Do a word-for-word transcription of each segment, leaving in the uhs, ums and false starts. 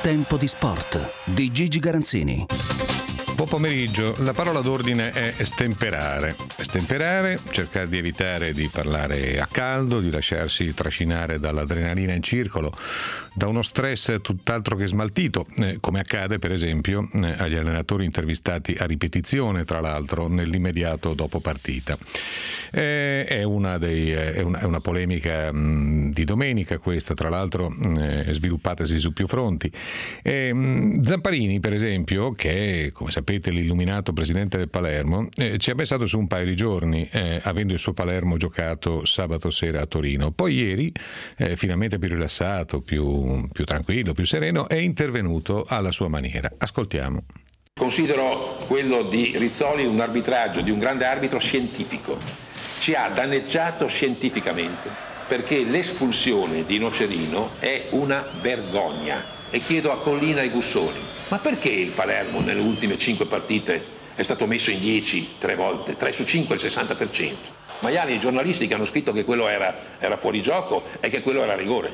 Tempo di sport di Gigi Garanzini. Buon pomeriggio, la parola d'ordine è stemperare. Stemperare, cercare di evitare di parlare a caldo, di lasciarsi trascinare dall'adrenalina in circolo, da uno stress tutt'altro che smaltito, eh, come accade per esempio eh, agli allenatori intervistati a ripetizione, tra l'altro, nell'immediato dopo partita. Eh, è, una dei, è, una, è una polemica mh, di domenica questa, tra l'altro eh, sviluppatasi su più fronti. Eh, mh, Zamparini, per esempio, che come sapete l'illuminato presidente del Palermo, eh, ci ha pensato su un paio di giorni, eh, avendo il suo Palermo giocato sabato sera a Torino. Poi ieri, eh, finalmente più rilassato, più, più tranquillo, più sereno, è intervenuto alla sua maniera. Ascoltiamo. Considero quello di Rizzoli un arbitraggio di un grande arbitro scientifico. Ci ha danneggiato scientificamente perché l'espulsione di Nocerino è una vergogna. E chiedo a Collina e Gussoni: ma perché il Palermo nelle ultime cinque partite è stato messo in dieci tre volte, tre su cinque, il sessanta per cento? Maiali e i giornalisti che hanno scritto che quello era, era fuori gioco e che quello era rigore.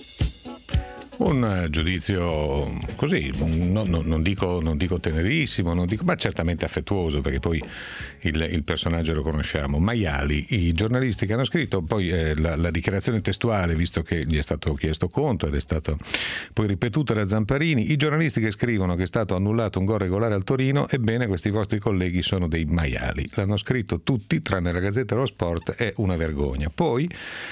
Un giudizio così, no, no, non, dico, non dico tenerissimo, non dico, ma certamente affettuoso, perché poi il, il personaggio lo conosciamo. Maiali, i giornalisti che hanno scritto, poi eh, la, la dichiarazione testuale, visto che gli è stato chiesto conto ed è stato poi ripetuta da Zamparini, i giornalisti che scrivono che è stato annullato un gol regolare al Torino, ebbene questi vostri colleghi sono dei maiali. L'hanno scritto tutti, tranne la Gazzetta dello Sport, è una vergogna. Poi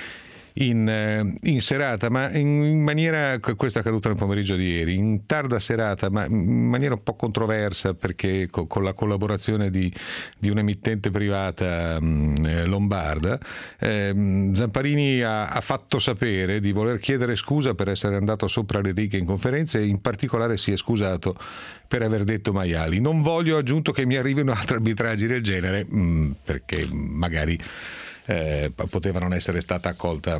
In, in serata, ma in maniera, questo è accaduto nel pomeriggio di ieri, in tarda serata, ma in maniera un po' controversa, perché con, con la collaborazione di, di un'emittente privata mh, lombarda, eh, Zamparini ha, ha fatto sapere di voler chiedere scusa per essere andato sopra le righe in conferenza, e in particolare si è scusato per aver detto maiali. Non voglio, aggiunto, che mi arrivino altri arbitraggi del genere, mh, perché magari Eh, poteva non essere stata accolta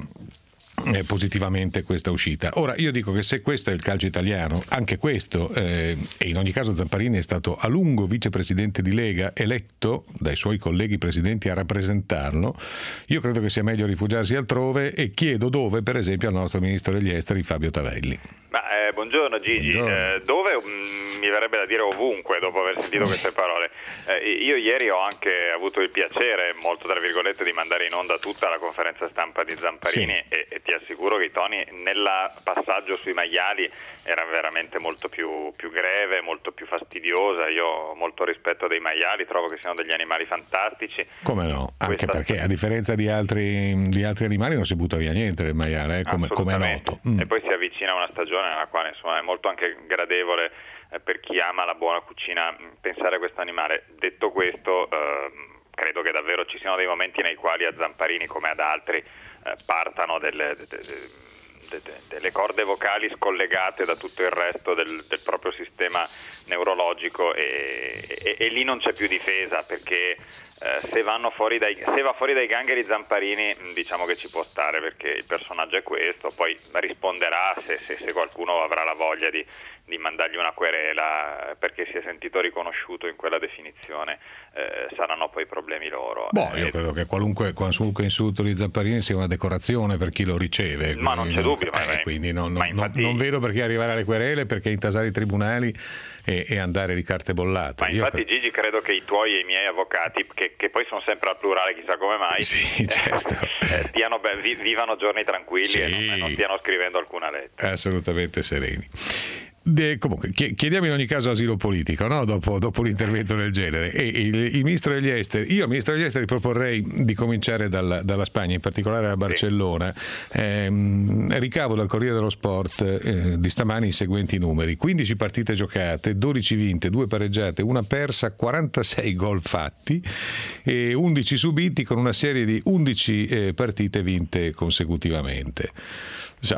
eh, positivamente questa uscita. Ora, io dico che se questo è il calcio italiano, anche questo, eh, e in ogni caso Zamparini è stato a lungo vicepresidente di Lega, eletto dai suoi colleghi presidenti a rappresentarlo, io credo che sia meglio rifugiarsi altrove, e chiedo dove, per esempio, al nostro ministro degli esteri Fabio Tavelli. Ma, eh, buongiorno Gigi, buongiorno. Eh, dove mh, mi verrebbe da dire ovunque dopo aver sentito queste parole. Eh, io ieri ho anche avuto il piacere, molto tra virgolette, di mandare in onda tutta la conferenza stampa di Zamparini, sì. e, e ti assicuro che i toni nel passaggio sui maiali era veramente molto più, più greve, molto più fastidiosa. Io ho molto rispetto dei maiali, trovo che siano degli animali fantastici. Come no? Anche Questa... perché a differenza di altri, di altri animali non si butta via niente del maiale, eh, come, come è noto. Mm. E poi si avvicina una stagione nella quale insomma è molto anche gradevole eh, per chi ama la buona cucina pensare a questo animale. Detto questo, eh, credo che davvero ci siano dei momenti nei quali a Zamparini, come ad altri, eh, partano delle, de, de, de, de, delle corde vocali scollegate da tutto il resto del, del proprio sistema neurologico, e, e, e lì non c'è più difesa, perché Eh, se vanno fuori dai, se va fuori dai gangheri Zamparini, diciamo che ci può stare, perché il personaggio è questo. Poi risponderà se, se, se qualcuno avrà la voglia di, di mandargli una querela perché si è sentito riconosciuto in quella definizione. Eh, saranno poi problemi loro. Boh, io eh, credo che qualunque, qualunque insulto di Zamparini sia una decorazione per chi lo riceve. Ma non c'è dubbio. Eh, ma quindi non, ma non, infatti, non vedo perché arrivare alle querele, perché intasare i tribunali e, e andare di carte bollate. Ma io infatti, credo... Gigi, credo che i tuoi e i miei avvocati, che, che poi sono sempre al plurale, chissà come mai, sì, certo. eh, stiano, beh, vi, vivano giorni tranquilli, sì, e, non, e non stiano scrivendo alcuna lettera. Assolutamente sereni. De, comunque chiediamo in ogni caso asilo politico, no? dopo, dopo un intervento del genere, e il, il ministro degli esteri, io al ministro degli esteri proporrei di cominciare dalla, dalla Spagna, in particolare da Barcellona. Sì. Eh, ricavo dal Corriere dello Sport eh, di stamani i seguenti numeri: quindici partite giocate, dodici vinte, due pareggiate, una persa, quarantasei gol fatti e undici subiti, con una serie di undici eh, partite vinte consecutivamente. Cioè,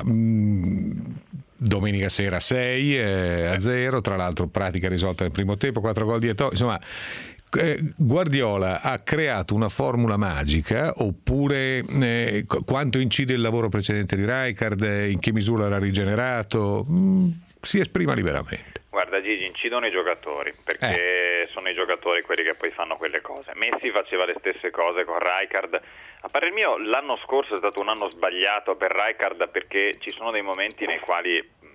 mh, domenica sera sei a zero, tra l'altro pratica risolta nel primo tempo, quattro gol di Eto'o. Insomma, eh, Guardiola ha creato una formula magica, oppure eh, quanto incide il lavoro precedente di Rijkaard, in che misura l'ha rigenerato? Mm, si esprima liberamente. Guarda Gigi, incidono i giocatori, perché eh. sono i giocatori quelli che poi fanno quelle cose. Messi faceva le stesse cose con Rijkaard. A parer mio l'anno scorso è stato un anno sbagliato per Rijkaard, perché ci sono dei momenti nei quali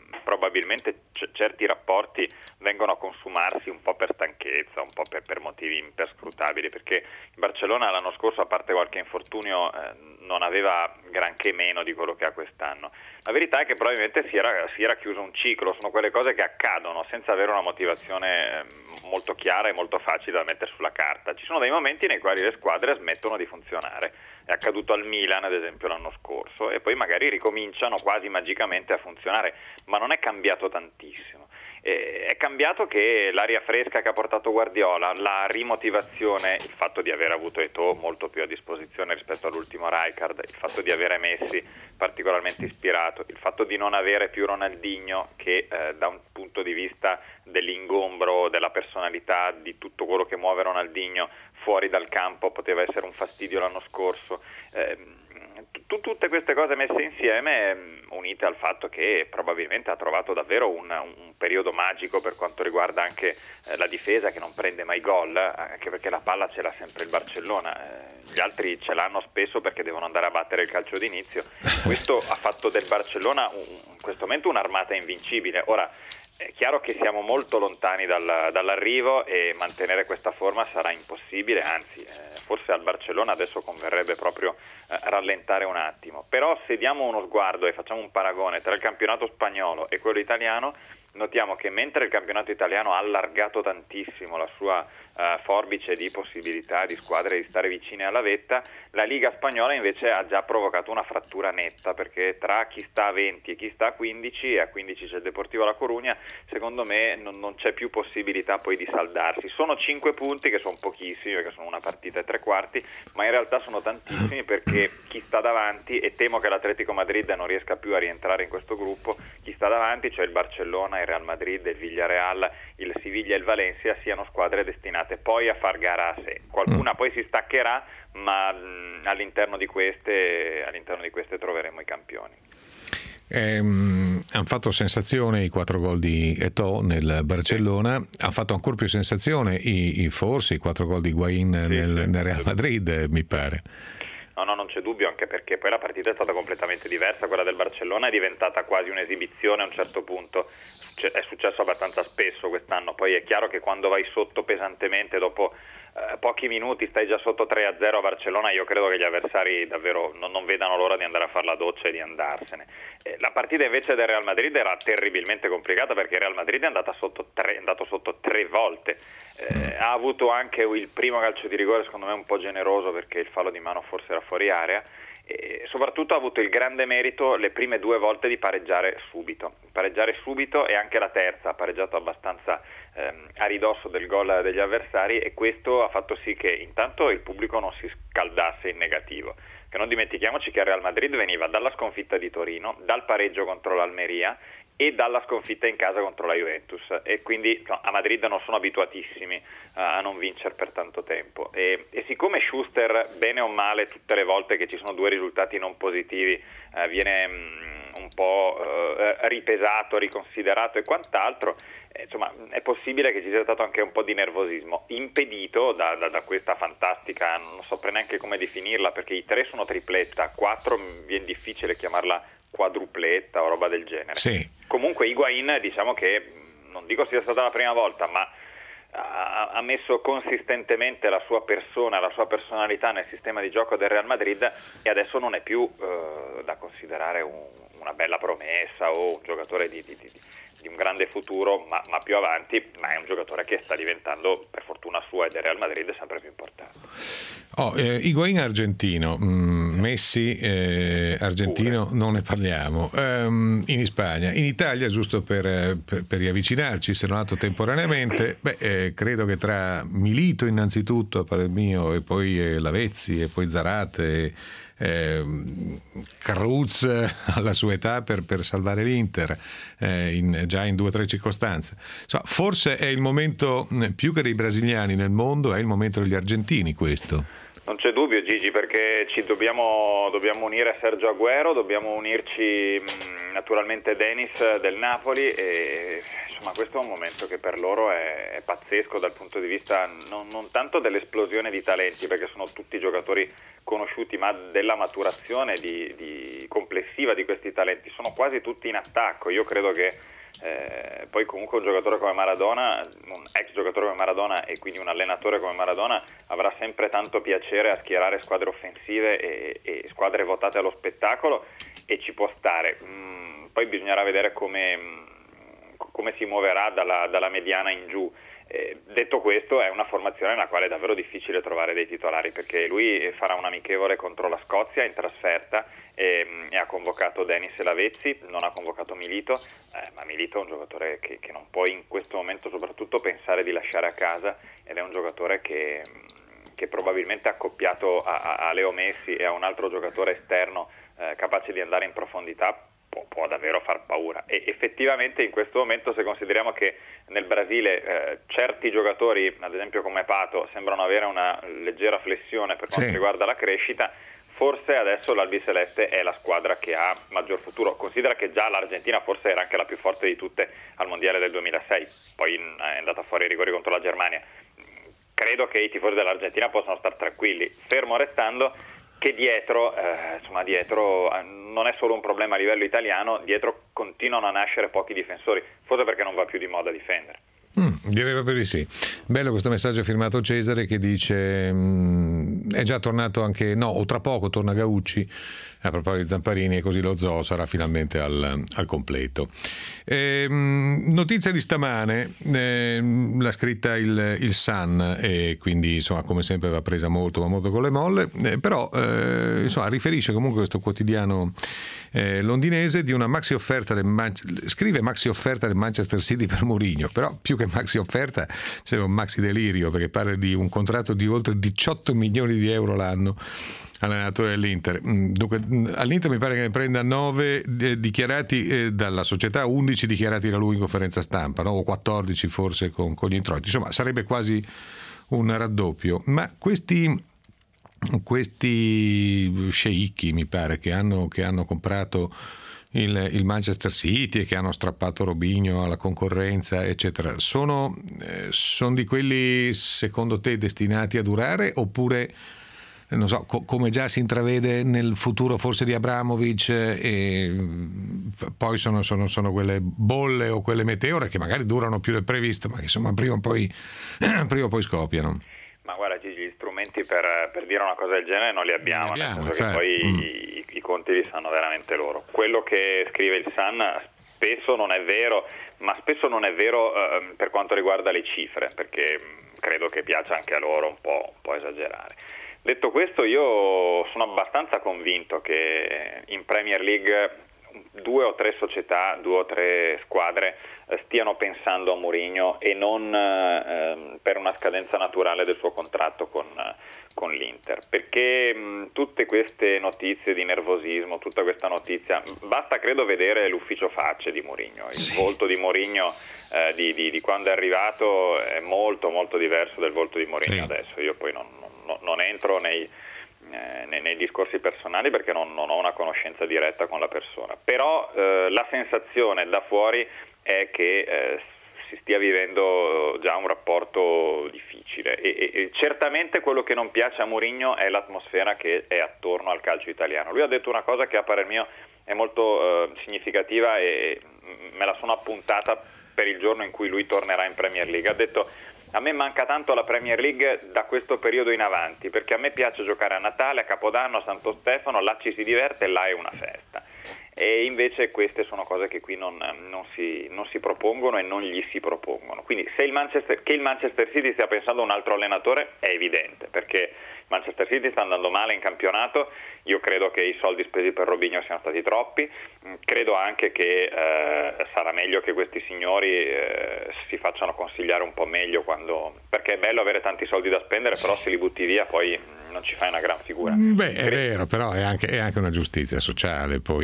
probabilmente c- certi rapporti vengono a consumarsi un po' per stanchezza, un po' per, per motivi imperscrutabili, perché il Barcellona l'anno scorso, a parte qualche infortunio, eh, non aveva granché meno di quello che ha quest'anno. La verità è che probabilmente si era, si era chiuso un ciclo, sono quelle cose che accadono senza avere una motivazione molto chiara e molto facile da mettere sulla carta. Ci sono dei momenti nei quali le squadre smettono di funzionare. È accaduto al Milan, ad esempio, l'anno scorso, e poi magari ricominciano quasi magicamente a funzionare, ma non è cambiato tantissimo. Eh, è cambiato che l'aria fresca che ha portato Guardiola, la rimotivazione, il fatto di aver avuto Eto'o molto più a disposizione rispetto all'ultimo Rijkaard, il fatto di avere Messi particolarmente ispirato, il fatto di non avere più Ronaldinho che eh, da un punto di vista dell'ingombro, della personalità, di tutto quello che muove Ronaldinho fuori dal campo poteva essere un fastidio l'anno scorso. Eh, t- tutte queste cose messe insieme, unite al fatto che probabilmente ha trovato davvero un, un periodo magico per quanto riguarda anche eh, la difesa, che non prende mai gol, anche perché la palla ce l'ha sempre il Barcellona, eh, gli altri ce l'hanno spesso perché devono andare a battere il calcio d'inizio. Questo ha fatto del Barcellona un, in questo momento un'armata invincibile. Ora è chiaro che siamo molto lontani dal, dall'arrivo e mantenere questa forma sarà impossibile, anzi eh, forse al Barcellona adesso converrebbe proprio eh, rallentare un attimo. Però se diamo uno sguardo e facciamo un paragone tra il campionato spagnolo e quello italiano, notiamo che mentre il campionato italiano ha allargato tantissimo la sua uh, forbice di possibilità di squadre di stare vicine alla vetta, la Liga spagnola invece ha già provocato una frattura netta, perché tra chi sta a venti e chi sta a quindici, e a quindici c'è il Deportivo La Coruña, secondo me non, non c'è più possibilità poi di saldarsi. Sono cinque punti, che sono pochissimi perché sono una partita e tre quarti, ma in realtà sono tantissimi, perché chi sta davanti, e temo che l'Atletico Madrid non riesca più a rientrare in questo gruppo, chi sta davanti, cioè il Barcellona, il Real Madrid, il Villarreal, il Siviglia e il Valencia, siano squadre destinate poi a far gara a sé. Qualcuna poi si staccherà, ma mh, all'interno di queste all'interno di queste troveremo i campioni. Ehm, hanno fatto sensazione i quattro gol di Eto'o nel Barcellona, sì. Ha fatto ancora più sensazione i, i forse i quattro gol di Higuaín sì, nel, sì, nel Real Madrid, mi pare. No, no, non c'è dubbio, anche perché poi la partita è stata completamente diversa. Quella del Barcellona è diventata quasi un'esibizione a un certo punto, è successo abbastanza spesso quest'anno. Poi è chiaro che quando vai sotto pesantemente, dopo eh, pochi minuti stai già sotto tre a zero a Barcellona, io credo che gli avversari davvero non, non vedano l'ora di andare a fare la doccia e di andarsene. Eh, la partita invece del Real Madrid era terribilmente complicata, perché il Real Madrid è, andata sotto tre, è andato sotto tre volte. Eh, ha avuto anche il primo calcio di rigore, secondo me un po' generoso, perché il fallo di mano forse era fuori area, e soprattutto ha avuto il grande merito le prime due volte di pareggiare subito pareggiare subito e anche la terza ha pareggiato abbastanza ehm, a ridosso del gol degli avversari, e questo ha fatto sì che intanto il pubblico non si scaldasse in negativo, che non dimentichiamoci che il Real Madrid veniva dalla sconfitta di Torino, dal pareggio contro l'Almeria e dalla sconfitta in casa contro la Juventus, e quindi no, a Madrid non sono abituatissimi uh, a non vincere per tanto tempo, e, e siccome Schuster, bene o male, tutte le volte che ci sono due risultati non positivi uh, viene um, un po' uh, ripesato, riconsiderato e quant'altro, eh, insomma è possibile che ci sia stato anche un po' di nervosismo impedito da, da, da questa fantastica, non so neanche come definirla, perché i tre sono tripletta, quattro viene difficile chiamarla quadrupletta o roba del genere. Sì. Comunque Higuaín, diciamo che non dico sia stata la prima volta, ma ha, ha messo consistentemente la sua persona, la sua personalità nel sistema di gioco del Real Madrid, e adesso non è più eh, da considerare un, una bella promessa o un giocatore di, di, di, di un grande futuro, ma, ma più avanti, ma è un giocatore che sta diventando, per fortuna sua e del Real Madrid, sempre più importante. Oh, eh, Higuaín argentino, mm, Messi eh, argentino, Pure. Non ne parliamo. Um, in Spagna, in Italia, giusto per, per, per riavvicinarci, se non altro temporaneamente, beh, eh, credo che tra Milito innanzitutto, per il mio, e poi eh, Lavezzi, e poi Zarate, eh, Cruz alla sua età per, per salvare l'Inter, eh, in, già in due o tre circostanze. So, forse è il momento, più che dei brasiliani, italiani nel mondo, è il momento degli argentini questo. Non c'è dubbio, Gigi, perché ci dobbiamo, dobbiamo unire Sergio Agüero, dobbiamo unirci mh, naturalmente Denis del Napoli e insomma questo è un momento che per loro è, è pazzesco dal punto di vista non, non tanto dell'esplosione di talenti, perché sono tutti giocatori conosciuti, ma della maturazione di, di complessiva di questi talenti. Sono quasi tutti in attacco. Io credo che Eh, poi comunque un giocatore come Maradona, un ex giocatore come Maradona e quindi un allenatore come Maradona avrà sempre tanto piacere a schierare squadre offensive e, e squadre votate allo spettacolo, e ci può stare. Mm, poi bisognerà vedere come, come si muoverà dalla, dalla mediana in giù. Eh, detto questo, è una formazione nella quale è davvero difficile trovare dei titolari, perché lui farà un amichevole contro la Scozia in trasferta e, e ha convocato Denis e Lavezzi, non ha convocato Milito, eh, ma Milito è un giocatore che, che non puoi in questo momento soprattutto pensare di lasciare a casa, ed è un giocatore che, che probabilmente accoppiato a, a Leo Messi e a un altro giocatore esterno eh, capace di andare in profondità Può, può davvero far paura. E effettivamente in questo momento, se consideriamo che nel Brasile eh, certi giocatori, ad esempio come Pato, sembrano avere una leggera flessione per quanto sì. riguarda la crescita, forse adesso l'Albiceleste è la squadra che ha maggior futuro. Considera che già l'Argentina forse era anche la più forte di tutte al Mondiale del duemilasei, poi è andata fuori ai rigori contro la Germania. Credo che i tifosi dell'Argentina possano stare tranquilli, fermo restando che dietro, eh, insomma dietro eh, non è solo un problema a livello italiano, dietro continuano a nascere pochi difensori, forse perché non va più di moda difendere. Mm, direi proprio di sì. Bello questo messaggio firmato Cesare che dice mh, è già tornato anche, no, o tra poco torna Gaucci a proposito di Zamparini, e così lo zoo sarà finalmente al, al completo. Eh, notizia di stamane, eh, l'ha scritta il, il Sun, e quindi insomma come sempre va presa molto ma molto con le molle, eh, però eh, insomma riferisce comunque questo quotidiano eh, londinese di una maxi offerta del Man- scrive maxi offerta del Manchester City per Mourinho, però più che maxi offerta c'è un maxi delirio, perché parla di un contratto di oltre diciotto milioni di euro l'anno allenatore dell'Inter. Dunque all'Inter mi pare che ne prenda nove eh, dichiarati eh, dalla società, undici dichiarati da lui in conferenza stampa, no? O quattordici forse con, con gli introiti, insomma sarebbe quasi un raddoppio. Ma questi questi sceicchi mi pare che hanno, che hanno comprato il, il Manchester City e che hanno strappato Robinho alla concorrenza eccetera, sono, eh, sono di quelli secondo te destinati a durare, oppure non so, co- come già si intravede nel futuro forse di Abramovic, e poi sono, sono, sono quelle bolle o quelle meteore che magari durano più del previsto, ma che insomma prima o poi, prima o poi scoppiano. Ma guarda Gigi, gli strumenti per, per dire una cosa del genere non li abbiamo, non li abbiamo nel senso che poi mm. i, i conti li sanno veramente loro. Quello che scrive il Sun spesso non è vero, ma spesso non è vero eh, per quanto riguarda le cifre, perché credo che piaccia anche a loro un po', un po' esagerare. Detto questo, io sono abbastanza convinto che in Premier League due o tre società, due o tre squadre eh, stiano pensando a Mourinho e non eh, per una scadenza naturale del suo contratto con, con l'Inter, perché mh, tutte queste notizie di nervosismo, tutta questa notizia, basta credo vedere l'ufficio facce di Mourinho, il sì. volto di Mourinho eh, di, di, di quando è arrivato è molto molto diverso del volto di Mourinho sì. adesso. Io poi non, non, non entro nei Eh, nei, nei discorsi personali perché non, non ho una conoscenza diretta con la persona, però eh, la sensazione da fuori è che eh, si stia vivendo già un rapporto difficile e, e, e certamente quello che non piace a Mourinho è l'atmosfera che è attorno al calcio italiano. Lui ha detto una cosa che a parer mio è molto eh, significativa e me la sono appuntata per il giorno in cui lui tornerà in Premier League. Ha detto: a me manca tanto la Premier League da questo periodo in avanti, perché a me piace giocare a Natale, a Capodanno, a Santo Stefano, là ci si diverte e là è una festa. E invece queste sono cose che qui non, non, si, non si propongono e non gli si propongono. Quindi se il Manchester, che il Manchester City stia pensando a un altro allenatore è evidente, perché Manchester City sta andando male in campionato. Io credo che i soldi spesi per Robinho siano stati troppi, credo anche che eh, sarà meglio che questi signori eh, si facciano consigliare un po' meglio, quando, perché è bello avere tanti soldi da spendere, però se li butti via poi non ci fai una gran figura. Beh, è vero, però è anche, è anche una giustizia sociale poi, e, no, sport-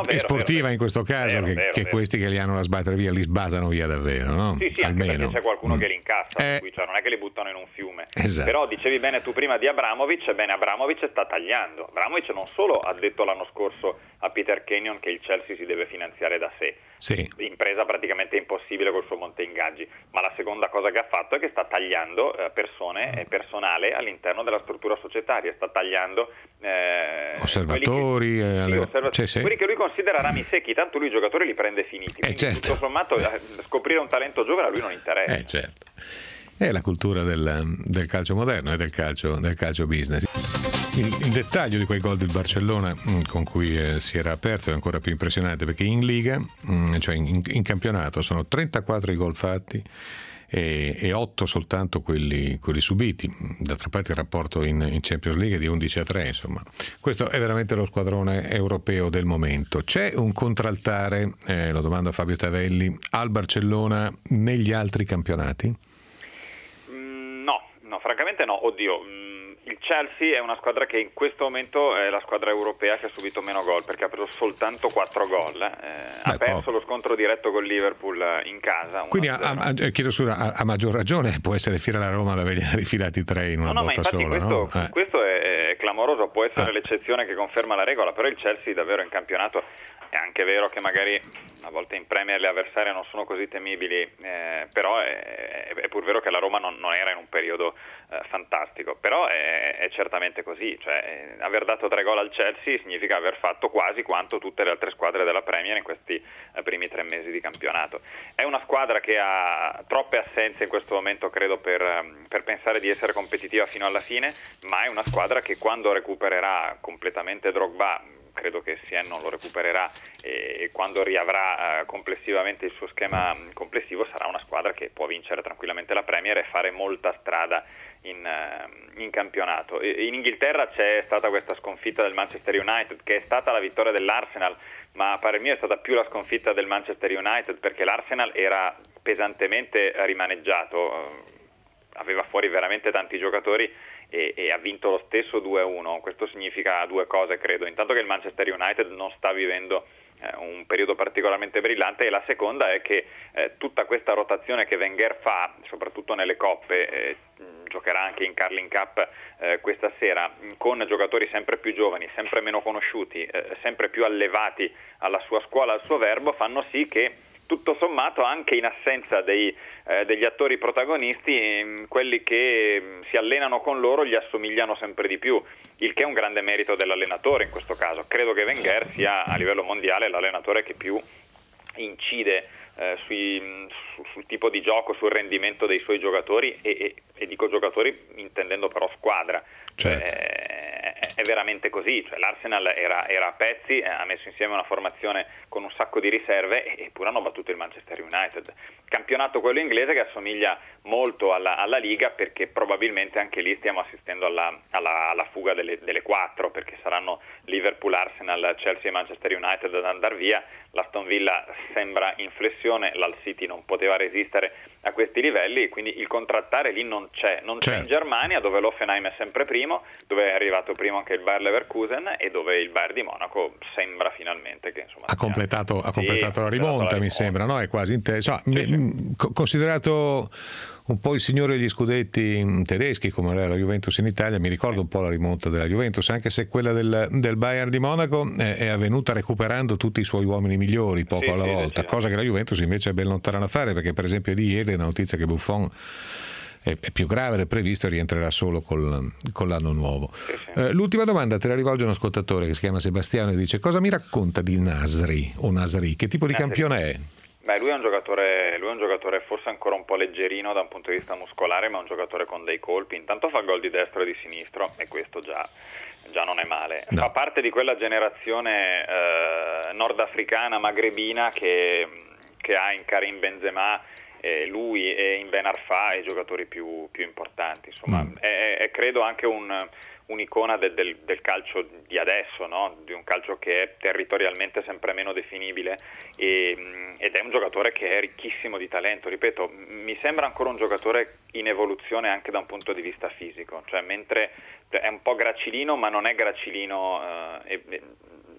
e sportiva vero, in questo caso, vero, che, vero, che vero. questi che li hanno da sbattere via li sbatano via davvero, no? Sì, sì, anche almeno perché c'è qualcuno mm. che li incassa, eh. cui, cioè non è che li buttano in un fiume. Esatto. Però dicevi bene tu prima di Abramovich, bene, Abramovich sta tagliando. Abramovich non solo ha detto l'anno scorso a Peter Kenyon che il Chelsea si deve finanziare da sé, sì. impresa praticamente impossibile col suo monte ingaggi, ma la seconda cosa che ha fatto è che sta tagliando eh, persone e personale all'interno della struttura societaria, sta tagliando eh, osservatori, quelli che, eh, alle... sì, osserva- cioè, sì. quelli che lui considera rami secchi, tanto lui i giocatori li prende finiti, quindi eh, certo. tutto sommato eh, scoprire un talento giovane a lui non interessa. Eh, certo. È la cultura del, del calcio moderno e del calcio, del calcio business. Il, il dettaglio di quei gol del Barcellona mh, con cui eh, si era aperto è ancora più impressionante, perché in Liga, mh, cioè in, in campionato, sono trentaquattro i gol fatti e, e otto soltanto quelli, quelli subiti. D'altra parte il rapporto in, in Champions League è di undici a tre, insomma. Questo è veramente lo squadrone europeo del momento. C'è un contraltare, eh, lo domando a Fabio Tavelli, al Barcellona negli altri campionati? No, no, francamente no. Oddio, il Chelsea è una squadra che in questo momento è la squadra europea che ha subito meno gol, perché ha preso soltanto quattro gol. Eh, Beh, ha perso poco. Lo scontro diretto con Liverpool in casa. Quindi, a, a, chiedo scusa, a, a maggior ragione può essere fiera la Roma ad avergliene rifilati tre in una no, no, botta ma infatti sola. Questo, no? eh. questo è, è clamoroso, può essere eh. l'eccezione che conferma la regola, però il Chelsea davvero in campionato è anche vero che magari a volte in Premier le avversarie non sono così temibili, eh, però è, è pur vero che la Roma non, non era in un periodo eh, fantastico, però è, è certamente così, cioè eh, aver dato tre gol al Chelsea significa aver fatto quasi quanto tutte le altre squadre della Premier in questi eh, primi tre mesi di campionato. È una squadra che ha troppe assenze in questo momento, credo, per, per pensare di essere competitiva fino alla fine, ma è una squadra che quando recupererà completamente Drogba, credo che Sien non lo recupererà, e quando riavrà eh, complessivamente il suo schema complessivo sarà una squadra che può vincere tranquillamente la Premier e fare molta strada in, uh, in campionato. E, in Inghilterra c'è stata questa sconfitta del Manchester United, che è stata la vittoria dell'Arsenal, ma a parer mio è stata più la sconfitta del Manchester United, perché l'Arsenal era pesantemente rimaneggiato, aveva fuori veramente tanti giocatori e, e ha vinto lo stesso due a uno. Questo significa due cose, credo: intanto che il Manchester United non sta vivendo eh, un periodo particolarmente brillante, e la seconda è che eh, tutta questa rotazione che Wenger fa, soprattutto nelle coppe, eh, giocherà anche in Carling Cup eh, questa sera, con giocatori sempre più giovani, sempre meno conosciuti, eh, sempre più allevati alla sua scuola, al suo verbo, fanno sì che tutto sommato, anche in assenza dei, eh, degli attori protagonisti, eh, quelli che eh, si allenano con loro gli assomigliano sempre di più, il che è un grande merito dell'allenatore in questo caso. Credo che Wenger sia a livello mondiale l'allenatore che più incide eh, sui, su, sul tipo di gioco, sul rendimento dei suoi giocatori, e, e, e dico giocatori intendendo però squadra. Certo. Cioè, è, è veramente così, cioè, l'Arsenal era, era a pezzi, ha messo insieme una formazione con un sacco di riserve, eppure hanno battuto il Manchester United. Campionato quello inglese che assomiglia molto alla, alla Liga, perché probabilmente anche lì stiamo assistendo alla, alla, alla fuga delle, delle quattro, perché saranno Liverpool, Arsenal, Chelsea e Manchester United ad andar via. L'Aston Villa sembra in flessione, l'Hull City non poteva resistere a questi livelli, quindi il contrattare lì non c'è, non c'è. Certo. In Germania, dove l'Hoffenheim è sempre primo, dove è arrivato primo anche il Bayer Leverkusen e dove il Bayern di Monaco sembra finalmente che insomma ha completato, ha completato sì, la rimonta, la mi sembra, no? È quasi in te- cioè, sì, mi, sì. Considerato un po' il signore degli scudetti tedeschi come era la Juventus in Italia, mi ricordo un po' la rimonta della Juventus, anche se quella del, del Bayern di Monaco è, è avvenuta recuperando tutti i suoi uomini migliori poco sì, alla sì, volta, cosa che la Juventus invece è ben lontana da fare, perché per esempio di ieri la notizia che Buffon è, è più grave del previsto e rientrerà solo col, con l'anno nuovo. Sì, sì. Eh, l'ultima domanda te la rivolge un ascoltatore che si chiama Sebastiano e dice: cosa mi racconta di Nasri o Nasri? Che tipo di Nasri. campione è? Beh, lui è un giocatore, lui è un giocatore forse ancora un po' leggerino da un punto di vista muscolare, ma è un giocatore con dei colpi. Intanto fa gol di destro e di sinistro, e questo già, già non è male. No. Fa parte di quella generazione eh, nordafricana, magrebina, che, che ha in Karim Benzema, eh, lui e in Ben Arfa i giocatori più, più importanti. Insomma, mm. è, è credo anche un... un'icona del, del, del calcio di adesso, no? Di un calcio che è territorialmente sempre meno definibile, e, ed è un giocatore che è ricchissimo di talento. Ripeto, mi sembra ancora un giocatore in evoluzione anche da un punto di vista fisico, cioè mentre è un po' gracilino, ma non è gracilino eh,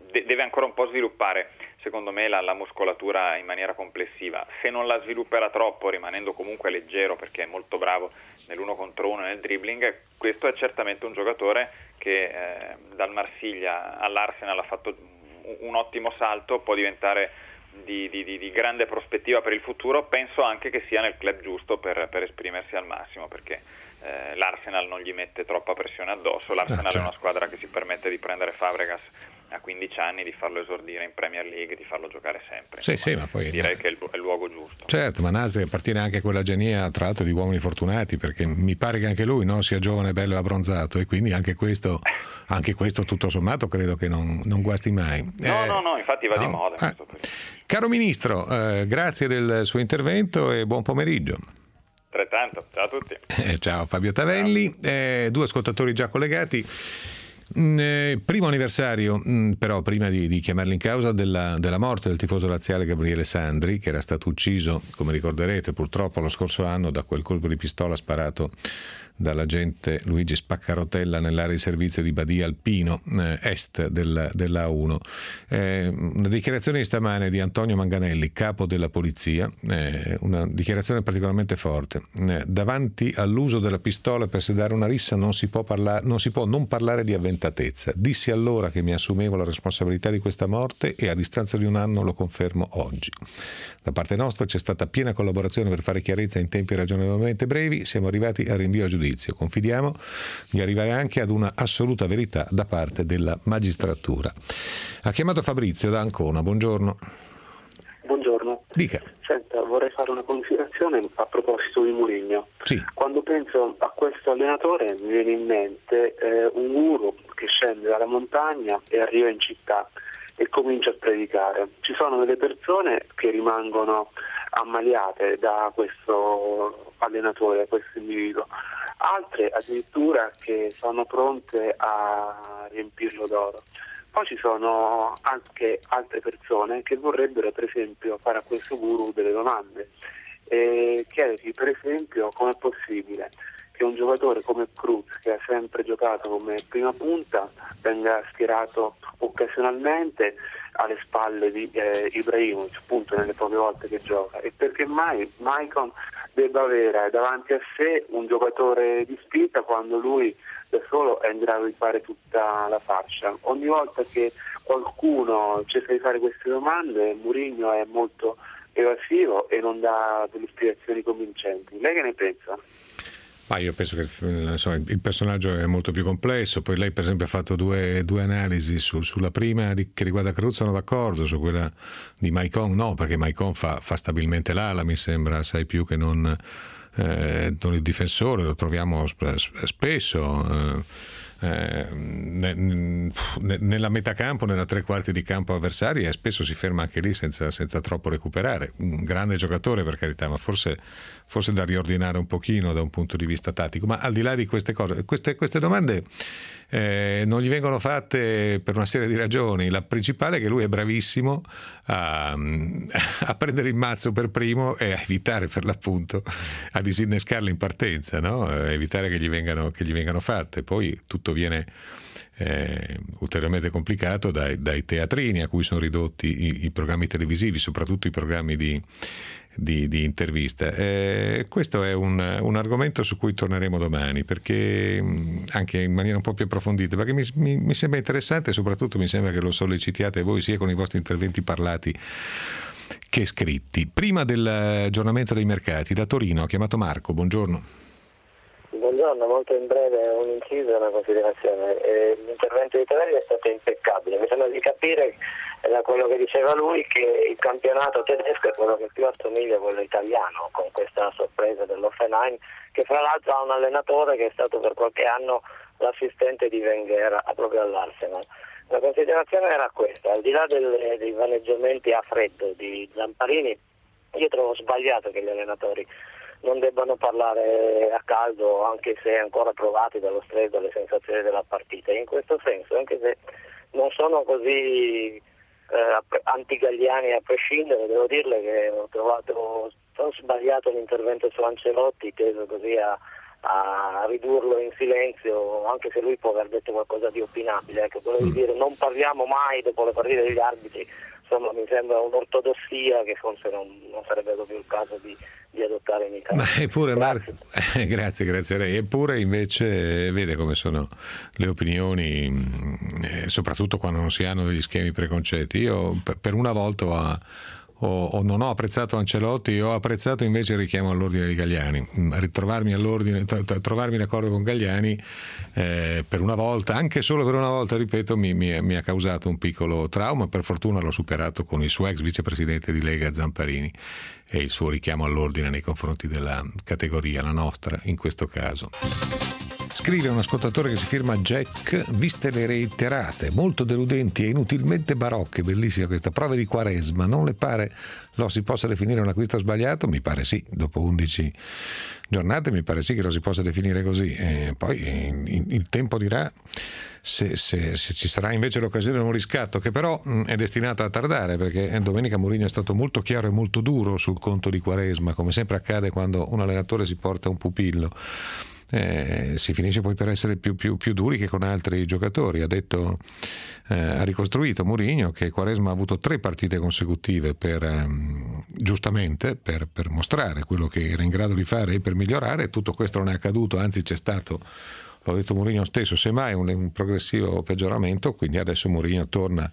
de- deve ancora un po' sviluppare, secondo me, la, la muscolatura in maniera complessiva. Se non la svilupperà troppo, rimanendo comunque leggero, perché è molto bravo nell'uno contro uno nel dribbling, questo è certamente un giocatore che eh, dal Marsiglia all'Arsenal ha fatto un, un ottimo salto, può diventare Di, di, di grande prospettiva per il futuro. Penso anche che sia nel club giusto per, per esprimersi al massimo, perché eh, l'Arsenal non gli mette troppa pressione addosso. L'Arsenal ah, certo. è una squadra che si permette di prendere Fabregas a quindici anni, di farlo esordire in Premier League, di farlo giocare sempre. Sì, Insomma, sì, ma poi direi che è il, è il luogo giusto. Certo, ma Nasri appartiene anche a quella genia, tra l'altro, di uomini fortunati, perché mi pare che anche lui, no, sia giovane, bello e abbronzato, e quindi anche questo, anche questo tutto sommato credo che non, non guasti mai. No, eh, no, no, infatti va no, di moda. Eh. Caro Ministro, eh, grazie del suo intervento e buon pomeriggio. Altrettanto, ciao a tutti. Eh, ciao Fabio Tavelli, eh, due ascoltatori già collegati. Mm, eh, primo anniversario, mm, però prima di, di chiamarli in causa, della, della morte del tifoso laziale Gabriele Sandri, che era stato ucciso, come ricorderete, purtroppo lo scorso anno da quel colpo di pistola sparato dall'agente Luigi Spaccarotella nell'area di servizio di Badia Alpino, eh, est del, della A uno. Eh, una dichiarazione di stamane di Antonio Manganelli, capo della polizia, eh, una dichiarazione particolarmente forte. Eh, davanti all'uso della pistola per sedare una rissa non si può parlare, non si può non parlare di avventatezza. Dissi allora che mi assumevo la responsabilità di questa morte e a distanza di un anno lo confermo oggi. Da parte nostra c'è stata piena collaborazione per fare chiarezza in tempi ragionevolmente brevi, siamo arrivati al rinvio a giudizio. Confidiamo di arrivare anche ad una assoluta verità da parte della magistratura. Ha chiamato Fabrizio da Ancona, buongiorno. Buongiorno. Dica. Senta, vorrei fare una considerazione a proposito di Mourinho. Sì. Quando penso a questo allenatore mi viene in mente eh, un guru che scende dalla montagna e arriva in città e comincia a predicare. Ci sono delle persone che rimangono ammaliate da questo allenatore, da questo individuo, altre addirittura che sono pronte a riempirlo d'oro. Poi ci sono anche altre persone che vorrebbero, per esempio, fare a questo guru delle domande e chiedergli, per esempio, com'è possibile che un giocatore come Cruz, che ha sempre giocato come prima punta, venga schierato occasionalmente alle spalle di eh, Ibrahimovic, appunto nelle poche volte che gioca, e perché mai Maicon debba avere davanti a sé un giocatore di spinta quando lui da solo è in grado di fare tutta la fascia. Ogni volta che qualcuno cerca di fare queste domande, Mourinho è molto evasivo e non dà delle spiegazioni convincenti. Lei che ne pensa? Ma io penso che insomma, il personaggio è molto più complesso. Poi lei per esempio ha fatto due, due analisi su, sulla prima di, che riguarda Cruz, sono d'accordo, su quella di Maicon no, perché Maicon fa, fa stabilmente l'ala, mi sembra, sai, più che non, eh, non il difensore, lo troviamo spesso eh, eh, ne, nella metà campo, nella tre quarti di campo avversaria, e spesso si ferma anche lì senza, senza troppo recuperare. Un grande giocatore, per carità, ma forse forse da riordinare un pochino da un punto di vista tattico. Ma al di là di queste cose, queste, queste domande eh, non gli vengono fatte per una serie di ragioni. La principale è che lui è bravissimo a, a prendere il mazzo per primo e a evitare, per l'appunto, a disinnescarle in partenza, no? A evitare che gli vengano, che gli vengano fatte. Poi tutto viene eh, ulteriormente complicato dai, dai teatrini a cui sono ridotti i, i programmi televisivi, soprattutto i programmi di Di, di intervista. Eh, questo è un, un argomento su cui torneremo domani, perché anche in maniera un po' più approfondita, perché mi, mi, mi sembra interessante e soprattutto mi sembra che lo sollecitiate voi sia con i vostri interventi parlati che scritti. Prima dell'aggiornamento dei mercati, da Torino ha chiamato Marco, buongiorno. Buongiorno, molto in breve un inciso e una considerazione. Eh, l'intervento di Tavelli è stato impeccabile, mi sembra di capire da quello che diceva lui che il campionato tedesco è quello che più assomiglia a quello italiano, con questa sorpresa dell'Hoffenheim, che fra l'altro ha un allenatore che è stato per qualche anno l'assistente di Wenger proprio all'Arsenal. La considerazione era questa: al di là del, dei vaneggiamenti a freddo di Zamparini, io trovo sbagliato che gli allenatori non debbano parlare a caldo, anche se ancora provati dallo stress, dalle sensazioni della partita. In questo senso, anche se non sono così eh, antigalliani a prescindere, devo dirle che ho trovato ho sbagliato l'intervento su Ancelotti, teso così a, a ridurlo in silenzio, anche se lui può aver detto qualcosa di opinabile. Ecco, volevo dire, non parliamo mai dopo le partite degli arbitri, insomma mi sembra un'ortodossia che forse non, non sarebbe proprio il caso di, di adottare in Italia. Ma eppure grazie. Marco, eh, grazie, grazie a lei. Eppure invece vede come sono le opinioni, eh, soprattutto quando non si hanno degli schemi preconcetti. Io per una volta ho, ho, ho, non ho apprezzato Ancelotti, ho apprezzato invece il richiamo all'ordine di Galliani. Ritrovarmi all'ordine, trovarmi d'accordo con Galliani eh, per una volta, anche solo per una volta, ripeto, mi, mi, mi ha causato un piccolo trauma. Per fortuna l'ho superato con il suo ex vicepresidente di Lega Zamparini e il suo richiamo all'ordine nei confronti della categoria, la nostra in questo caso. Scrive un ascoltatore che si firma Jack: viste le reiterate, molto deludenti e inutilmente barocche, bellissima questa, prove di Quaresma, non le pare lo si possa definire un acquisto sbagliato? Mi pare sì, dopo undici giornate mi pare sì che lo si possa definire così. E poi eh, il tempo dirà se, se, se ci sarà invece l'occasione di un riscatto, che però mh, è destinata a tardare, perché domenica Mourinho è stato molto chiaro e molto duro sul conto di Quaresma, come sempre accade quando un allenatore si porta un pupillo. Eh, si finisce poi per essere più, più, più duri che con altri giocatori. Ha detto, eh, ha ricostruito Mourinho che Quaresma ha avuto tre partite consecutive per ehm, giustamente per, per mostrare quello che era in grado di fare e per migliorare. Tutto questo non è accaduto, anzi c'è stato, l'ha detto Mourinho stesso, semmai un, un progressivo peggioramento. Quindi adesso Mourinho torna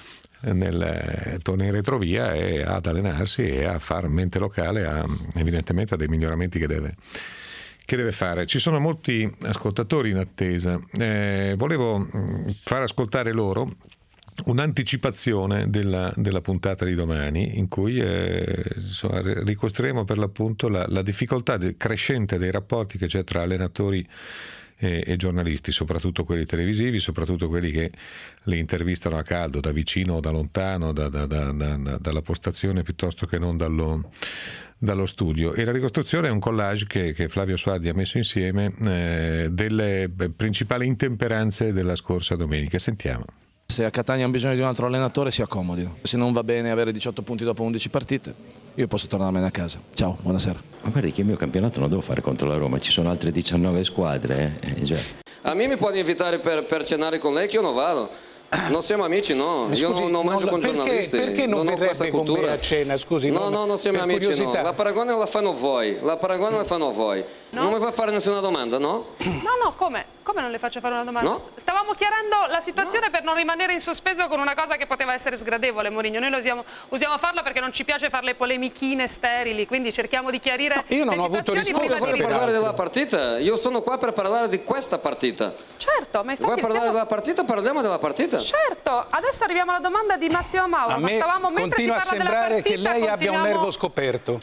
Nel, torna in retrovia e ad allenarsi e a far mente locale, a, evidentemente a dei miglioramenti che deve che deve fare. Ci sono molti ascoltatori in attesa. Eh, volevo far ascoltare loro un'anticipazione della, della puntata di domani, in cui eh, insomma, ricostruiremo per l'appunto la, la difficoltà de, crescente dei rapporti che c'è tra allenatori e, e giornalisti, soprattutto quelli televisivi, soprattutto quelli che li intervistano a caldo, da vicino o da lontano, da, da, da, da, dalla postazione piuttosto che non dallo dallo studio. E la ricostruzione è un collage che, che Flavio Suardi ha messo insieme eh, delle principali intemperanze della scorsa domenica. Sentiamo. Se a Catania hanno bisogno di un altro allenatore si accomodino. Se non va bene avere diciotto punti dopo undici partite, io posso tornarmene a casa. Ciao, buonasera. Ma guardi che il mio campionato non devo fare contro la Roma, ci sono altre diciannove squadre. Eh, cioè. A me mi può invitare per, per cenare con lei che io non vado. Non siamo amici, no. Scusi, io non, non mangio non, con perché, giornalisti. Perché non, non verrebbe con me a cena? Scusi, no, no, non siamo amici, curiosità. no. La paragone la fanno voi. La paragone la fanno voi. No? Non mi fa fare nessuna domanda, no? No, no, come? Come non le faccio fare una domanda? No? Stavamo chiarendo la situazione no. per non rimanere in sospeso con una cosa che poteva essere sgradevole, Mourinho. Noi lo usiamo, usiamo farla perché non ci piace fare le polemichine sterili, quindi cerchiamo di chiarire no, io non ho avuto risposta. Vuoi parlare della partita? Io sono qua per parlare di questa partita. Certo, ma infatti Vuoi parlare stiamo... della partita? Parliamo della partita. Certo, adesso arriviamo alla domanda di Massimo Mauro. A me ma stavamo, mentre continua si a sembrare partita, che lei continuiamo... abbia un nervo scoperto.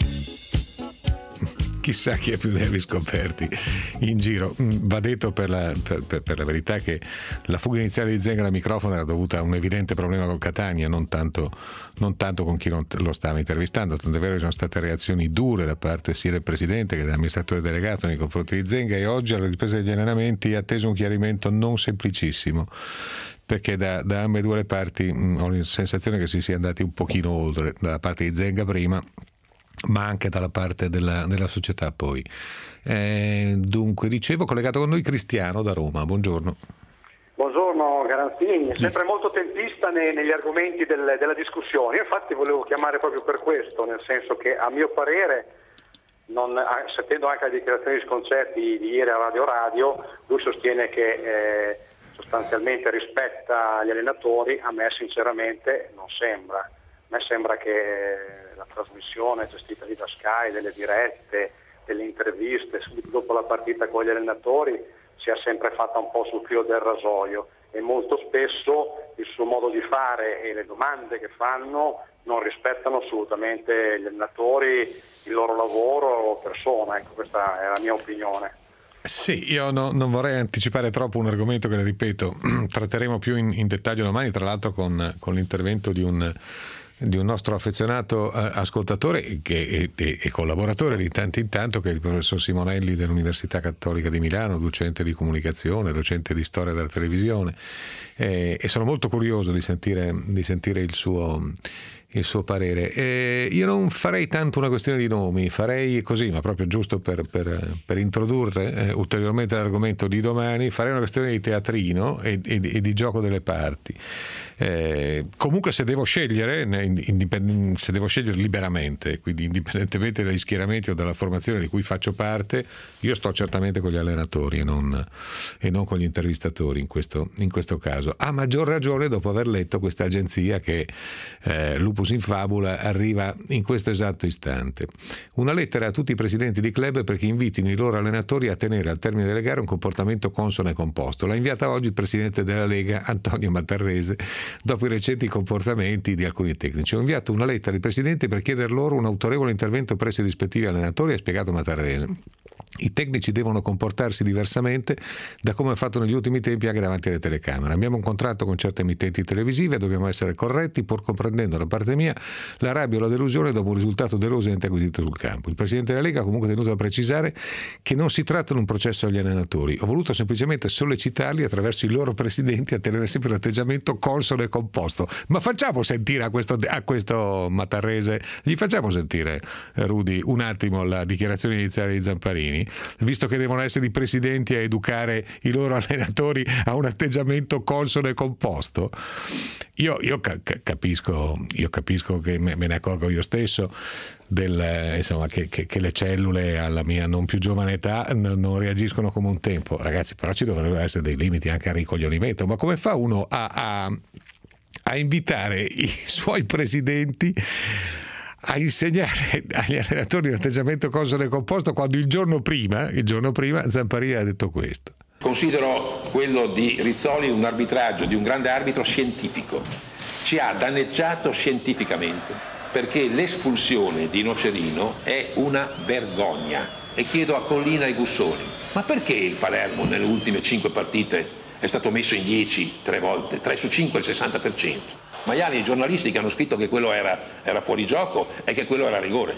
Chissà chi ha più nervi scoperti in giro. Va detto per la, per, per, per la verità che la fuga iniziale di Zenga al microfono era dovuta a un evidente problema con Catania, non tanto, non tanto con chi non lo stava intervistando. Tant'è vero che sono state reazioni dure da parte sia del presidente che dell'amministratore delegato nei confronti di Zenga, e oggi alla ripresa degli allenamenti è atteso un chiarimento non semplicissimo, perché da, da ambedue le parti mh, ho la sensazione che si sia andati un pochino oltre, dalla parte di Zenga prima, ma anche dalla parte della, della società poi. Eh, dunque, dicevo, collegato con noi Cristiano da Roma, buongiorno. Buongiorno Garanzini, sempre molto tempista nei, negli argomenti del, della discussione. Io infatti volevo chiamare proprio per questo, nel senso che a mio parere, non, sentendo anche le dichiarazioni di Sconcerti di ieri a Radio Radio, lui sostiene che eh, sostanzialmente rispetta gli allenatori. A me sinceramente non sembra. A me sembra che la trasmissione gestita da Sky, delle dirette, delle interviste subito dopo la partita con gli allenatori sia sempre fatta un po' sul filo del rasoio, e molto spesso il suo modo di fare e le domande che fanno non rispettano assolutamente gli allenatori, il loro lavoro o persona. Ecco, questa è la mia opinione. Sì, io no, non vorrei anticipare troppo un argomento che, ripeto, tratteremo più in, in dettaglio domani, tra l'altro con, con l'intervento di un di un nostro affezionato eh, ascoltatore che è, è, è collaboratore di tanto in tanto, che è il professor Simonelli dell'Università Cattolica di Milano, docente di comunicazione, docente di storia della televisione, eh, e sono molto curioso di sentire, di sentire il suo il suo parere. Eh, io non farei tanto una questione di nomi, farei così, ma proprio giusto per, per, per introdurre eh, ulteriormente l'argomento di domani, farei una questione di teatrino e, e, e di gioco delle parti. Eh, comunque se devo scegliere, indipend- se devo scegliere liberamente, quindi indipendentemente dagli schieramenti o dalla formazione di cui faccio parte, io sto certamente con gli allenatori e non, e non con gli intervistatori in questo, in questo caso. A maggior ragione dopo aver letto questa agenzia che eh, Lupus in Fabula arriva in questo esatto istante. Una lettera a tutti i presidenti di club perché invitino i loro allenatori a tenere al termine delle gare un comportamento consono e composto. L'ha inviata oggi il presidente della Lega, Antonio Matarrese, dopo i recenti comportamenti di alcuni tecnici. Ho inviato una lettera ai presidenti per chieder loro un autorevole intervento presso i rispettivi allenatori, ha spiegato Matarrese. I tecnici devono comportarsi diversamente da come ha fatto negli ultimi tempi anche davanti alle telecamere. Abbiamo un contratto con certe emittenti televisive, dobbiamo essere corretti pur comprendendo da parte mia la rabbia o la delusione dopo un risultato delosamente acquisito sul campo. Il presidente della Lega ha comunque tenuto a precisare che non si tratta di un processo agli allenatori. Ho voluto semplicemente sollecitarli attraverso i loro presidenti a tenere sempre un atteggiamento consono e composto. Ma facciamo sentire a questo, a questo Matarrese, gli facciamo sentire, Rudy, un attimo la dichiarazione iniziale di Zamparini, visto che devono essere i presidenti a educare i loro allenatori a un atteggiamento consono e composto. Io, io capisco, io capisco che me, me ne accorgo io stesso del, insomma, che, che, che le cellule alla mia non più giovane età non, non reagiscono come un tempo, ragazzi, però ci dovrebbero essere dei limiti anche al ricoglionimento. Ma come fa uno a, a, a invitare i suoi presidenti a insegnare agli allenatori l'atteggiamento consono e composto quando il giorno prima, il giorno prima Zamparini ha detto questo? Considero quello di Rizzoli un arbitraggio di un grande arbitro scientifico. Ci ha danneggiato scientificamente perché l'espulsione di Nocerino è una vergogna. E chiedo a Collina e Gussoni, ma perché il Palermo nelle ultime cinque partite è stato messo in dieci tre volte, tre su cinque il sessanta per cento? Maiali e i giornalisti che hanno scritto che quello era, era fuori gioco e che quello era rigore.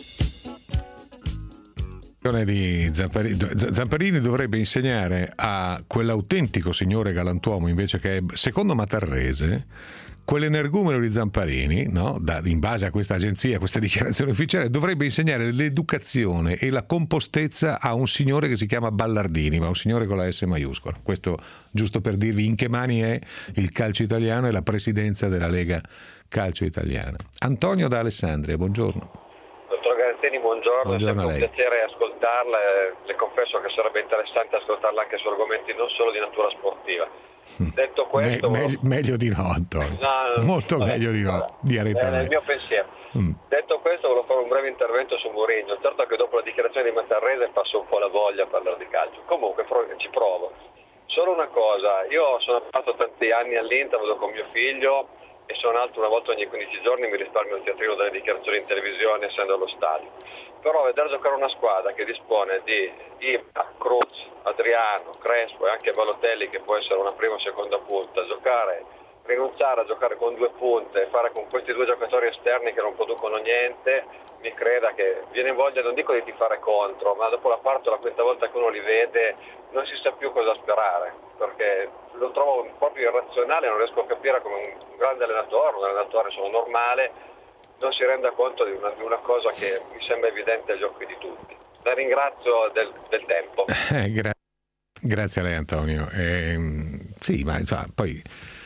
Di Zamparini. Zamparini dovrebbe insegnare a quell'autentico signore galantuomo, invece che, secondo Matarrese, quell'energumeno di Zamparini, no? da, in base a questa agenzia, a questa dichiarazione ufficiale, dovrebbe insegnare l'educazione e la compostezza a un signore che si chiama Ballardini, ma un signore con la S maiuscola. Questo giusto per dirvi in che mani è il calcio italiano e la presidenza della Lega Calcio Italiana. Antonio da Alessandria, buongiorno. Dottor Garanzini, buongiorno, buongiorno è sempre un piacere ascoltarla, le confesso che sarebbe interessante ascoltarla anche su argomenti non solo di natura sportiva. Detto questo, Me, meglio, meglio di no, Antonio. No, molto vabbè, meglio di no, direttamente. È il mio pensiero. Mm. Detto questo, volevo fare un breve intervento su Mourinho. Certo che dopo la dichiarazione di Matarrese passa un po' la voglia a parlare di calcio. Comunque ci provo. Solo una cosa, io sono stato tanti anni all'Inter, vado con mio figlio e sono alto una volta ogni quindici giorni, mi risparmio il teatrino delle dichiarazioni in televisione essendo allo stadio. Però vedere giocare una squadra che dispone di Ibra, Cruz, Adriano, Crespo e anche Balotelli, che può essere una prima o seconda punta, giocare, rinunciare a giocare con due punte, fare con questi due giocatori esterni che non producono niente, mi creda che viene voglia, non dico di tifare contro, ma dopo la quarta o la quinta volta che uno li vede non si sa più cosa sperare, perché lo trovo proprio irrazionale, non riesco a capire come un grande allenatore, un allenatore sono normale, non si renda conto di una, di una cosa che mi sembra evidente agli occhi di tutti. La ringrazio del, del tempo. Eh, gra- grazie a lei, Antonio. Eh, sì, ma cioè, poi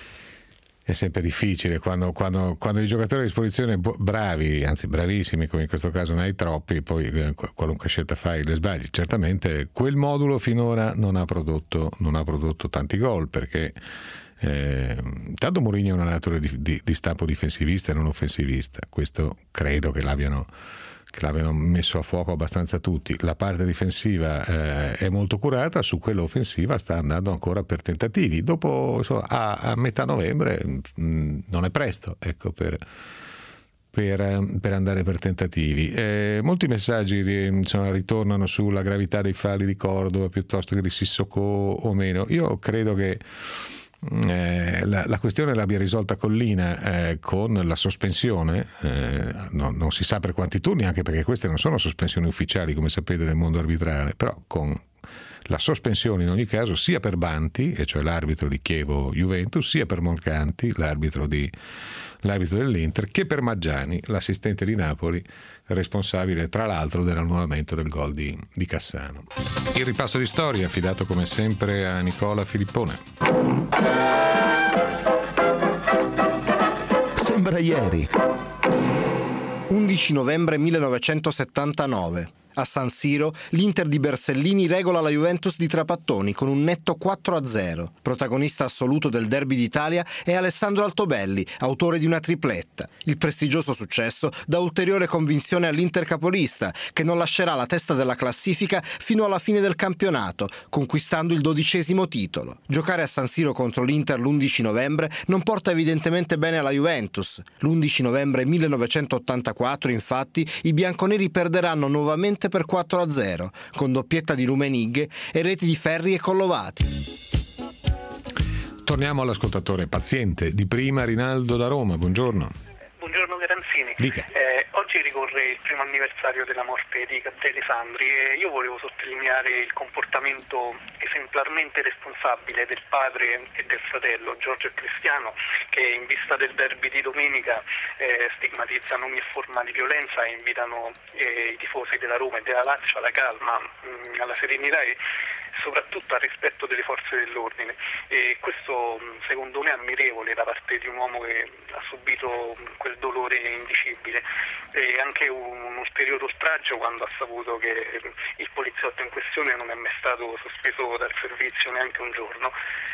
è sempre difficile quando, quando, quando i giocatori a disposizione bravi, anzi bravissimi, come in questo caso ne hai troppi, poi eh, qualunque scelta fai le sbagli. Certamente quel modulo finora non ha prodotto, non ha prodotto tanti gol, perché Eh, tanto Mourinho è un allenatore di, di, di stampo difensivista e non offensivista, questo credo che l'abbiano, che l'abbiano messo a fuoco abbastanza tutti. La parte difensiva eh, è molto curata, su quella offensiva sta andando ancora per tentativi. Dopo insomma, a, a metà novembre mh, non è presto, ecco, per Per, per andare per tentativi. Eh, molti messaggi insomma, ritornano sulla gravità dei falli di Cordova piuttosto che di Sissoko o meno. Io credo che eh, la, la questione l'abbia risolta Collina eh, con la sospensione, eh, no, non si sa per quanti turni, anche perché queste non sono sospensioni ufficiali come sapete nel mondo arbitrale, però con la sospensione in ogni caso sia per Banti, e cioè l'arbitro di Chievo-Juventus, sia per Morganti, l'arbitro, di, l'arbitro dell'Inter, che per Maggiani, l'assistente di Napoli, responsabile tra l'altro dell'annullamento del gol di, di Cassano. Il ripasso di storia affidato come sempre a Nicola Filippone. Sembra ieri. undici novembre millenovecentosettantanove. A San Siro l'Inter di Bersellini regola la Juventus di Trapattoni con un netto quattro a zero. Protagonista assoluto del derby d'Italia è Alessandro Altobelli, autore di una tripletta. Il prestigioso successo dà ulteriore convinzione all'Inter capolista, che non lascerà la testa della classifica fino alla fine del campionato, conquistando il dodicesimo titolo. Giocare a San Siro contro l'Inter l'undici novembre non porta evidentemente bene alla Juventus. L'undici novembre millenovecentottantaquattro, infatti, i bianconeri perderanno nuovamente per quattro a zero, con doppietta di Rummenigge e reti di Ferri e Collovati. Torniamo all'ascoltatore paziente di prima, Rinaldo da Roma. Buongiorno. Buongiorno Garanzini. Dica. Eh, oggi ricorre il primo anniversario della morte di Gabriele Sandri e io volevo sottolineare il comportamento esemplarmente responsabile del padre e del fratello Giorgio e Cristiano, che in vista del derby di domenica eh, stigmatizzano ogni forma di violenza e invitano eh, i tifosi della Roma e della Lazio alla calma, mh, alla serenità e soprattutto al rispetto delle forze dell'ordine. E questo secondo me è ammirevole da parte di un uomo che ha subito quel dolore indicibile. E anche un ulteriore oltraggio quando ha saputo che il poliziotto in questione non è mai stato sospeso dal servizio neanche un giorno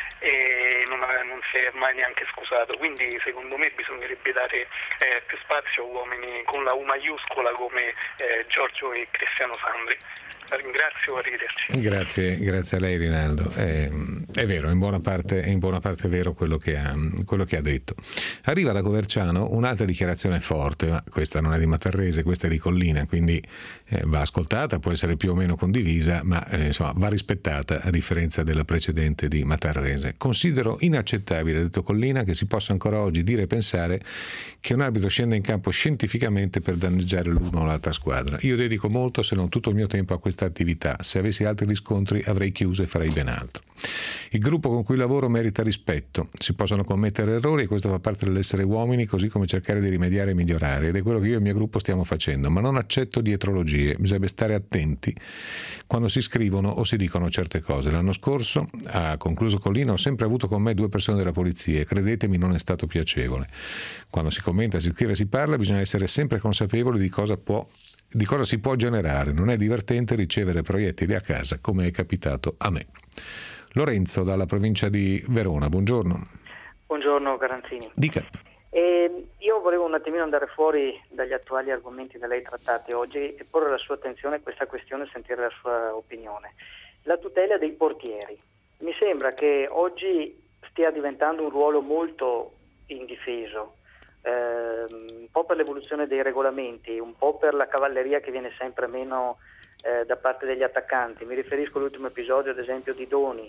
e non, ha, non si è mai neanche scusato. Quindi secondo me bisognerebbe dare eh, più spazio a uomini con la U maiuscola come eh, Giorgio e Cristiano Sandri. La ringrazio, arrivederci. Grazie, grazie a lei Rinaldo. È, è vero, in buona parte, è in buona parte vero quello che, ha, quello che ha detto. Arriva da Coverciano un'altra dichiarazione forte, ma questa non è di Matarrese, questa è di Collina, quindi eh, va ascoltata, può essere più o meno condivisa, ma eh, insomma va rispettata a differenza della precedente di Matarrese. Considero inaccettabile, ha detto Collina, che si possa ancora oggi dire e pensare che un arbitro scenda in campo scientificamente per danneggiare l'uno o l'altra squadra. Io dedico molto, se non tutto il mio tempo, a questa attività. Se avessi altri riscontri avrei chiuso e farei ben altro. Il gruppo con cui lavoro merita rispetto. Si possono commettere errori e questo fa parte dell'essere uomini, così come cercare di rimediare e migliorare, ed è quello che io e il mio gruppo stiamo facendo, ma non accetto dietrologie. Bisogna stare attenti quando si scrivono o si dicono certe cose. L'anno scorso, ha concluso Collina, ho sempre avuto con me due persone della polizia e credetemi non è stato piacevole. Quando si commenta, si scrive, si parla, bisogna essere sempre consapevoli di cosa può di cosa si può generare. Non è divertente ricevere proiettili a casa come è capitato a me. Lorenzo dalla provincia di Verona, buongiorno. Buongiorno Garanzini. Dica. Eh, io volevo un attimino andare fuori dagli attuali argomenti da lei trattati oggi e porre alla sua attenzione questa questione e sentire la sua opinione. La tutela dei portieri. Mi sembra che oggi stia diventando un ruolo molto indifeso. Eh, un po' per l'evoluzione dei regolamenti, un po' per la cavalleria che viene sempre meno eh, da parte degli attaccanti. Mi riferisco all'ultimo episodio ad esempio di Doni,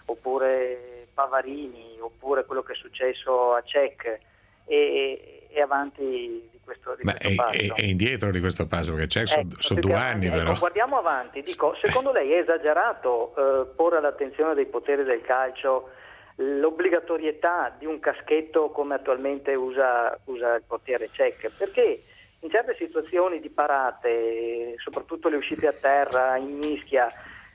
oppure Pavarini, oppure quello che è successo a Cech e, e avanti di questo, di Ma questo è, passo. È, è indietro di questo passo, perché Cech sono Ecco, so due anni ecco, però. Guardiamo avanti, dico, secondo lei è esagerato eh, porre all'attenzione dei poteri del calcio l'obbligatorietà di un caschetto come attualmente usa, usa il portiere Cech? Perché in certe situazioni di parate, soprattutto le uscite a terra, in mischia,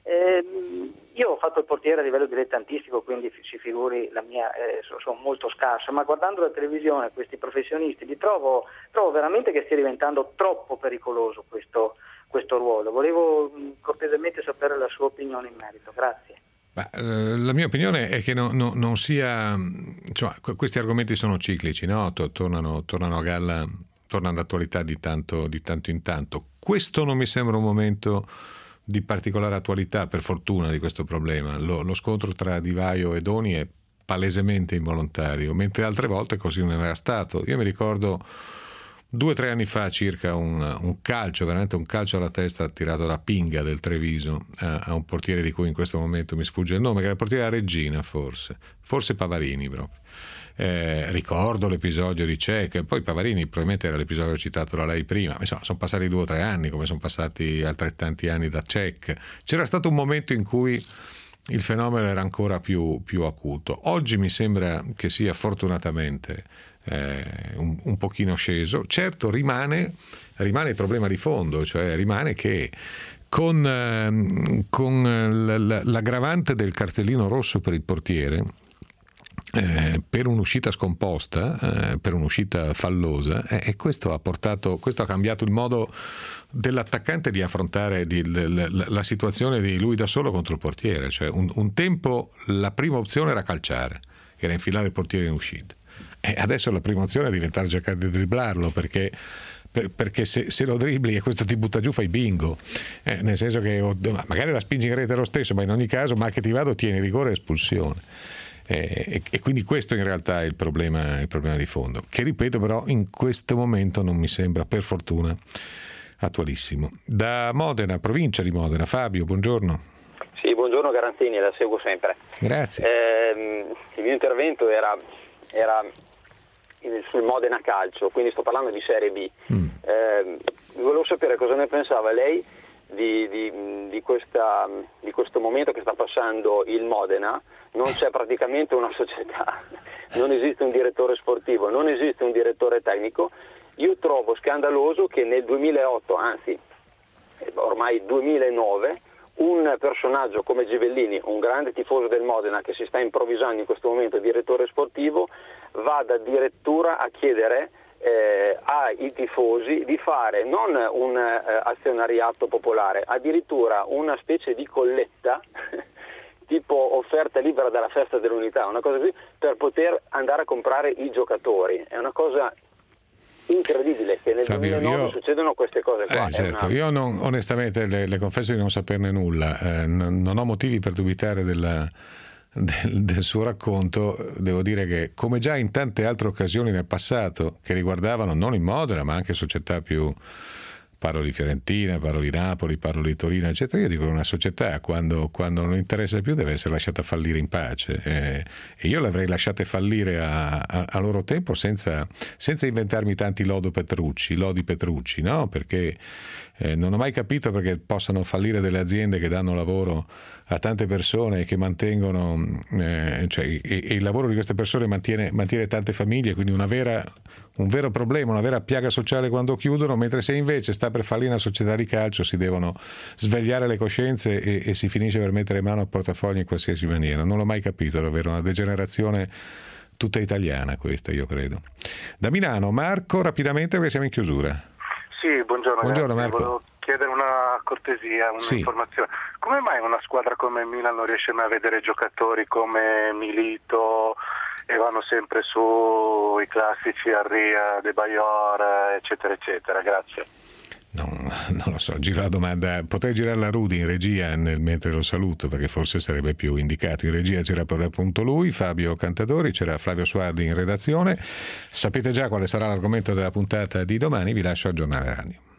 ehm, io ho fatto il portiere a livello dilettantistico, quindi si figuri la mia, eh, sono molto scarso, ma guardando la televisione questi professionisti li trovo, trovo veramente che stia diventando troppo pericoloso questo, questo ruolo. Volevo mh, cortesemente sapere la sua opinione in merito. Grazie. Ma, eh, la mia opinione è che no, no, non sia, insomma, questi argomenti sono ciclici, no? tornano, tornano a galla, tornano d'attualità di tanto, di tanto in tanto. Questo non mi sembra un momento di particolare attualità, per fortuna, di questo problema. Lo, lo scontro tra Di Vaio e Doni è palesemente involontario, mentre altre volte così non era stato. Io mi ricordo due o tre anni fa circa un, un calcio, veramente un calcio alla testa tirato da Pinga del Treviso a, a un portiere di cui in questo momento mi sfugge il nome, che era il portiere della Regina, forse, forse Pavarini proprio. Eh, ricordo l'episodio di Cech, poi Pavarini probabilmente era l'episodio citato da lei prima, insomma sono passati due o tre anni come sono passati altrettanti anni da Cech. C'era stato un momento in cui il fenomeno era ancora più, più acuto. Oggi mi sembra che sia fortunatamente eh, un, un pochino sceso. Certo rimane, rimane il problema di fondo, cioè rimane che con, eh, con l'aggravante del cartellino rosso per il portiere, Eh, per un'uscita scomposta, eh, per un'uscita fallosa, eh, e questo ha portato, questo ha cambiato il modo dell'attaccante di affrontare di, la, la, la situazione di lui da solo contro il portiere. Cioè un, un tempo la prima opzione era calciare, era infilare il portiere in uscita, e adesso la prima opzione è diventare cercare di dribblarlo, perché Per, perché se, se lo dribbli e questo ti butta giù fai bingo, eh, nel senso che magari la spingi in rete lo stesso, ma in ogni caso mal che ti vado tieni rigore e espulsione. E, e quindi questo in realtà è il problema, il problema di fondo, che ripeto però in questo momento non mi sembra per fortuna attualissimo. Da Modena, provincia di Modena, Fabio, buongiorno. Sì, buongiorno Garanzini, la seguo sempre. Grazie. Eh, il mio intervento era, era sul Modena Calcio, quindi sto parlando di Serie B. Mm. Eh, volevo sapere cosa ne pensava lei di, di, di, questa, di questo momento che sta passando il Modena. Non c'è praticamente una società, non esiste un direttore sportivo, non esiste un direttore tecnico. Io trovo scandaloso che nel duemilaotto, anzi ormai duemilanove, un personaggio come Givellini, un grande tifoso del Modena che si sta improvvisando in questo momento direttore sportivo, vada addirittura a chiedere eh, ai tifosi di fare non un eh, azionariato popolare, addirittura una specie di colletta tipo offerta libera dalla festa dell'unità, una cosa così, per poter andare a comprare i giocatori. È una cosa incredibile che nel Fabio, duemilanove io... succedono queste cose qua. Eh, certo. una... Io non, onestamente le, le confesso di non saperne nulla, eh, non, non ho motivi per dubitare della, del, del suo racconto. Devo dire che, come già in tante altre occasioni nel passato che riguardavano non il Modena ma anche società più, parlo di Fiorentina, parlo di Napoli, parlo di Torino, eccetera. Io dico che una società quando, quando non interessa più deve essere lasciata fallire in pace, eh, e io l'avrei lasciate fallire a, a, a loro tempo senza, senza inventarmi tanti lodo Petrucci, lodi Petrucci, no? Perché eh, non ho mai capito perché possano fallire delle aziende che danno lavoro a tante persone e che mantengono, eh, cioè, e, e il lavoro di queste persone mantiene, mantiene tante famiglie, quindi una vera, un vero problema, una vera piaga sociale quando chiudono, mentre se invece sta per fallire una società di calcio si devono svegliare le coscienze e, e si finisce per mettere mano al portafoglio in qualsiasi maniera. Non l'ho mai capito, davvero, una degenerazione tutta italiana questa, io credo. Da Milano, Marco, rapidamente perché siamo in chiusura. Sì, buongiorno. Buongiorno Marco. Volevo chiedere una cortesia, un'informazione. Sì. Come mai una squadra come Milan non riesce mai a vedere giocatori come Milito e vanno sempre su i classici Arria, De Bayor, eccetera, eccetera? Grazie. No, non lo so, giro la domanda, potrei girarla a Rudy in regia nel, mentre lo saluto, perché forse sarebbe più indicato. In regia c'era per l'appunto lui, Fabio Cantadori, c'era Flavio Suardi in redazione. Sapete già quale sarà l'argomento della puntata di domani, vi lascio al giornale radio.